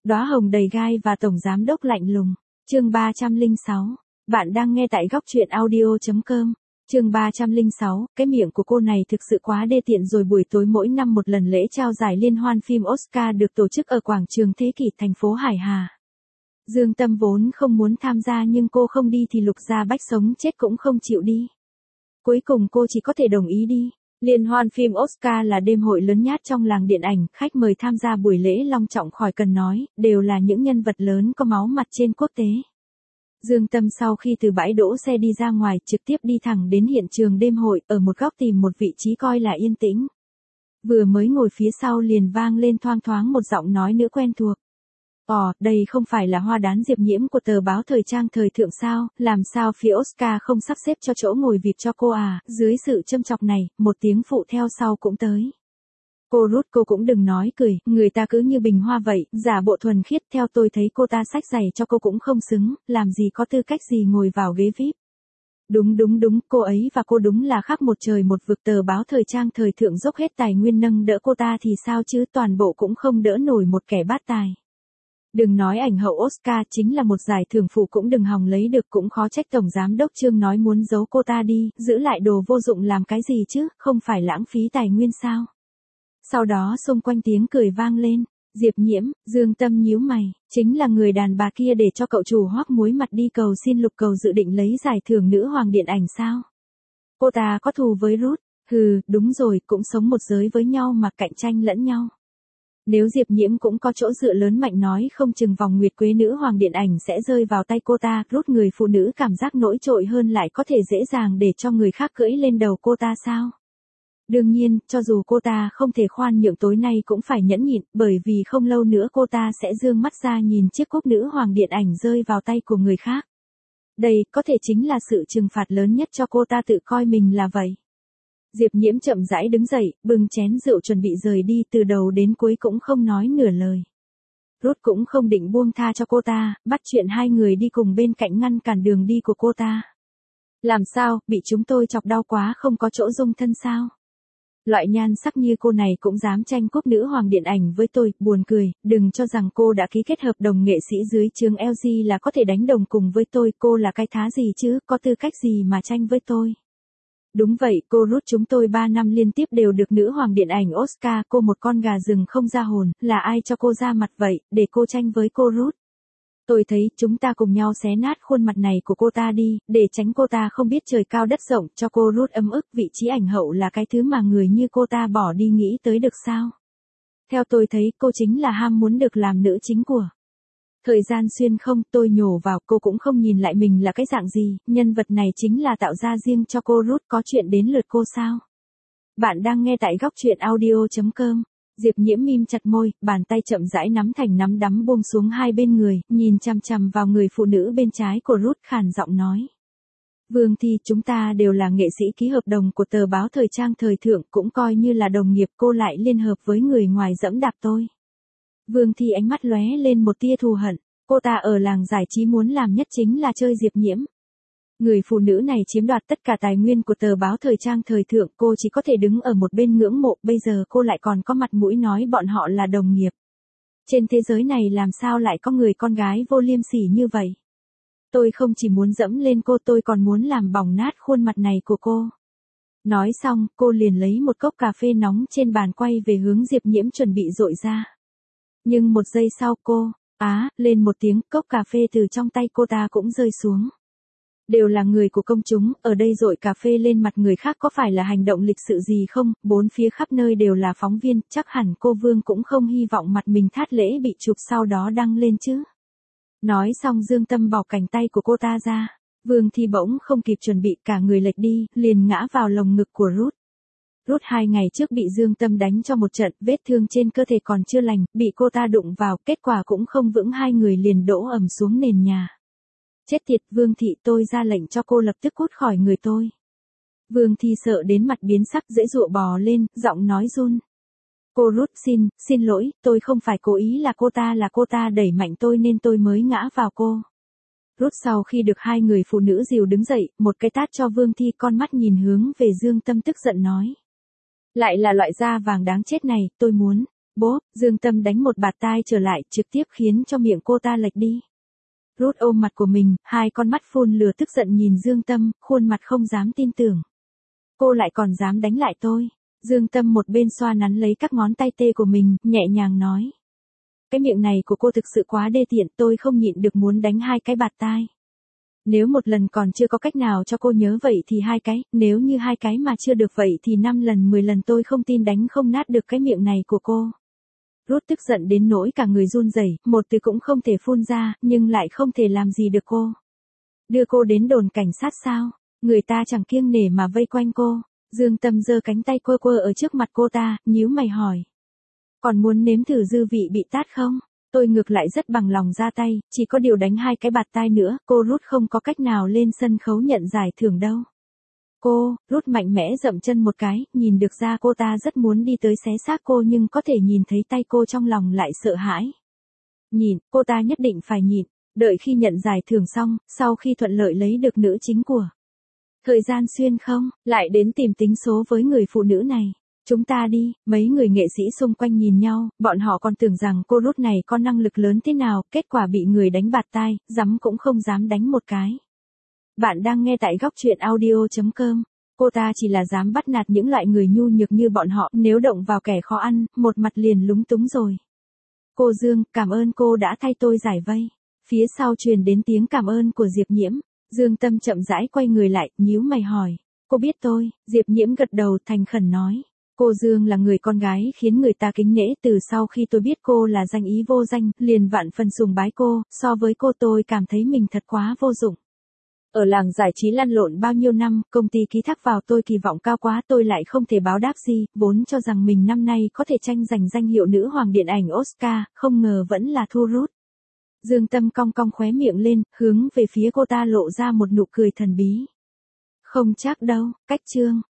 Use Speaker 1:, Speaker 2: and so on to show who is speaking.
Speaker 1: Đóa hồng đầy gai và tổng giám đốc lạnh lùng. Chương 306. Bạn đang nghe tại góc truyện audio.com. Chương 306, cái miệng của cô này thực sự quá đê tiện rồi. Buổi tối mỗi năm một lần lễ trao giải liên hoan phim Oscar được tổ chức ở quảng trường Thế Kỷ thành phố Hải Hà. Dương Tâm vốn không muốn tham gia nhưng cô không đi thì Lục Gia Bách sống chết cũng không chịu đi. Cuối cùng cô chỉ có thể đồng ý đi. Liên hoan phim Oscar là đêm hội lớn nhất trong làng điện ảnh, khách mời tham gia buổi lễ long trọng khỏi cần nói, đều là những nhân vật lớn có máu mặt trên quốc tế. Dương Tâm sau khi từ bãi đỗ xe đi ra ngoài, trực tiếp đi thẳng đến hiện trường đêm hội, ở một góc tìm một vị trí coi là yên tĩnh. Vừa mới ngồi phía sau liền vang lên thoang thoáng một giọng nói nữ quen thuộc. Đây không phải là Hoa Đán Diệp Nhiễm của tờ báo thời trang thời thượng sao, làm sao phía Oscar không sắp xếp cho chỗ ngồi VIP cho cô à? Dưới sự châm chọc này, một tiếng phụ theo sau cũng tới. Cô Ruth, cô cũng đừng nói cười, người ta cứ như bình hoa vậy, giả bộ thuần khiết. Theo tôi thấy cô ta xách giày cho cô cũng không xứng, làm gì có tư cách gì ngồi vào ghế VIP. Đúng, cô ấy và cô đúng là khác một trời một vực. Tờ báo thời trang thời thượng dốc hết tài nguyên nâng đỡ cô ta thì sao chứ, toàn bộ cũng không đỡ nổi một kẻ bát tài. Đừng nói ảnh hậu Oscar, chính là một giải thưởng phụ cũng đừng hòng lấy được. Cũng khó trách tổng giám đốc Trương nói muốn giấu cô ta đi, giữ lại đồ vô dụng làm cái gì chứ, không phải lãng phí tài nguyên sao. Sau đó xung quanh tiếng cười vang lên. Diệp Nhiễm, Dương Tâm nhíu mày, chính là người đàn bà kia để cho cậu chủ Hoắc muối mặt đi cầu xin Lục Cầu dự định lấy giải thưởng nữ hoàng điện ảnh sao? Cô ta có thù với Ruth? Hừ, đúng rồi, cũng sống một giới với nhau mà cạnh tranh lẫn nhau. Nếu Diệp Nhiễm cũng có chỗ dựa lớn mạnh nói không chừng vòng nguyệt quế nữ hoàng điện ảnh sẽ rơi vào tay cô ta. Ruth người phụ nữ cảm giác nổi trội hơn lại có thể dễ dàng để cho người khác cưỡi lên đầu cô ta sao? Đương nhiên, cho dù cô ta không thể khoan nhượng tối nay cũng phải nhẫn nhịn, bởi vì không lâu nữa cô ta sẽ dương mắt ra nhìn chiếc cúp nữ hoàng điện ảnh rơi vào tay của người khác. Đây, có thể chính là sự trừng phạt lớn nhất cho cô ta tự coi mình là vậy. Diệp Nhiễm chậm rãi đứng dậy, bưng chén rượu chuẩn bị rời đi, từ đầu đến cuối cũng không nói nửa lời. Ruth cũng không định buông tha cho cô ta, bắt chuyện hai người đi cùng bên cạnh ngăn cản đường đi của cô ta. Làm sao, bị chúng tôi chọc đau quá không có chỗ dung thân sao? Loại nhan sắc như cô này cũng dám tranh cúp nữ hoàng điện ảnh với tôi, buồn cười. Đừng cho rằng cô đã ký kết hợp đồng nghệ sĩ dưới trướng LG là có thể đánh đồng cùng với tôi. Cô là cái thá gì chứ, có tư cách gì mà tranh với tôi? Đúng vậy, cô Ruth, chúng tôi 3 năm liên tiếp đều được nữ hoàng điện ảnh Oscar. Cô một con gà rừng không ra hồn, là ai cho cô ra mặt vậy, để cô tranh với cô Ruth? Tôi thấy chúng ta cùng nhau xé nát khuôn mặt này của cô ta đi, để tránh cô ta không biết trời cao đất rộng. Cho cô Ruth ấm ức. Vị trí ảnh hậu là cái thứ mà người như cô ta bỏ đi nghĩ tới được sao? Theo tôi thấy cô chính là ham muốn được làm nữ chính của thời gian xuyên không. Tôi nhổ vào, cô cũng không nhìn lại mình là cái dạng gì, nhân vật này chính là tạo ra riêng cho cô Ruth. Có chuyện đến lượt cô sao? Bạn đang nghe tại góc truyện audio.com. Diệp Nhiễm mím chặt môi, bàn tay chậm rãi nắm thành nắm đấm buông xuống hai bên người, nhìn chằm chằm vào người phụ nữ bên trái của Ruth, khàn giọng nói. Vương Thi, chúng ta đều là nghệ sĩ ký hợp đồng của tờ báo thời trang thời thượng, cũng coi như là đồng nghiệp, cô lại liên hợp với người ngoài dẫm đạp tôi. Vương Thi ánh mắt lóe lên một tia thù hận, cô ta ở làng giải trí muốn làm nhất chính là chơi Diệp Nhiễm. Người phụ nữ này chiếm đoạt tất cả tài nguyên của tờ báo thời trang thời thượng, cô chỉ có thể đứng ở một bên ngưỡng mộ, bây giờ cô lại còn có mặt mũi nói bọn họ là đồng nghiệp. Trên thế giới này làm sao lại có người con gái vô liêm sỉ như vậy? Tôi không chỉ muốn dẫm lên cô, tôi còn muốn làm bỏng nát khuôn mặt này của cô. Nói xong, cô liền lấy một cốc cà phê nóng trên bàn quay về hướng Diệp Nhiễm chuẩn bị dội ra. Nhưng một giây sau cô, lên một tiếng, cốc cà phê từ trong tay cô ta cũng rơi xuống. Đều là người của công chúng, ở đây dội cà phê lên mặt người khác có phải là hành động lịch sự gì không? Bốn phía khắp nơi đều là phóng viên, chắc hẳn cô Vương cũng không hy vọng mặt mình thát lễ bị chụp sau đó đăng lên chứ. Nói xong Dương Tâm bỏ cánh tay của cô ta ra. Vương Thi bỗng không kịp chuẩn bị, cả người lệch đi, liền ngã vào lồng ngực của Ruth. Ruth 2 ngày trước bị Dương Tâm đánh cho một trận, vết thương trên cơ thể còn chưa lành, bị cô ta đụng vào, kết quả cũng không vững, hai người liền đổ ầm xuống nền nhà. Chết tiệt, Vương Thị, tôi ra lệnh cho cô lập tức cút khỏi người tôi. Vương Thi sợ đến mặt biến sắc, dễ dụa bò lên, giọng nói run. Cô Ruth, xin lỗi, tôi không phải cố ý, là cô ta đẩy mạnh tôi nên tôi mới ngã vào cô. Ruth sau khi được hai người phụ nữ dìu đứng dậy, một cái tát cho Vương Thi, con mắt nhìn hướng về Dương Tâm tức giận nói. Lại là loại da vàng đáng chết này, tôi muốn Bốp, Dương Tâm đánh một bạt tai trở lại, trực tiếp khiến cho miệng cô ta lệch đi. Ruth ôm mặt của mình, hai con mắt phun lửa tức giận nhìn Dương Tâm, khuôn mặt không dám tin tưởng. Cô lại còn dám đánh lại tôi. Dương Tâm một bên xoa nắn lấy các ngón tay tê của mình, nhẹ nhàng nói. Cái miệng này của cô thực sự quá đê tiện, tôi không nhịn được muốn đánh hai cái bạt tai. Nếu một lần còn chưa có cách nào cho cô nhớ vậy thì hai cái, nếu như hai cái mà chưa được vậy thì 5 lần 10 lần tôi không tin đánh không nát được cái miệng này của cô. Ruth tức giận đến nỗi cả người run rẩy, một từ cũng không thể phun ra, nhưng lại không thể làm gì được cô. Đưa cô đến đồn cảnh sát sao? Người ta chẳng kiêng nể mà vây quanh cô. Dương Tâm giơ cánh tay quơ quơ ở trước mặt cô ta, nhíu mày hỏi. Còn muốn nếm thử dư vị bị tát không? Tôi ngược lại rất bằng lòng ra tay, chỉ có điều đánh hai cái bạt tai nữa, cô Ruth không có cách nào lên sân khấu nhận giải thưởng đâu. Cô, Ruth mạnh mẽ dậm chân một cái, nhìn được ra cô ta rất muốn đi tới xé xác cô nhưng có thể nhìn thấy tay cô trong lòng lại sợ hãi. Nhìn, cô ta nhất định phải nhịn, đợi khi nhận giải thưởng xong, sau khi thuận lợi lấy được nữ chính của thời gian xuyên không, lại đến tìm tính số với người phụ nữ này. Chúng ta đi, mấy người nghệ sĩ xung quanh nhìn nhau, bọn họ còn tưởng rằng cô Ruth này có năng lực lớn thế nào, kết quả bị người đánh bạt tai, dám cũng không dám đánh một cái. Bạn đang nghe tại góc truyện audio.com. Cô ta chỉ là dám bắt nạt những loại người nhu nhược như bọn họ, nếu động vào kẻ khó ăn, một mặt liền lúng túng rồi. Cô Dương, cảm ơn cô đã thay tôi giải vây. Phía sau truyền đến tiếng cảm ơn của Diệp Nhiễm. Dương Tâm chậm rãi quay người lại, nhíu mày hỏi. Cô biết tôi, Diệp Nhiễm gật đầu thành khẩn nói. Cô Dương là người con gái khiến người ta kính nể, từ sau khi tôi biết cô là danh ý vô danh, liền vạn phần sùng bái cô, so với cô tôi cảm thấy mình thật quá vô dụng. Ở làng giải trí lăn lộn bao nhiêu năm, công ty ký thác vào tôi kỳ vọng cao quá, tôi lại không thể báo đáp gì, vốn cho rằng mình năm nay có thể tranh giành danh hiệu nữ hoàng điện ảnh Oscar, không ngờ vẫn là thua Ruth. Dương Tâm cong cong khóe miệng lên, hướng về phía cô ta lộ ra một nụ cười thần bí. Không chắc đâu, cách chương.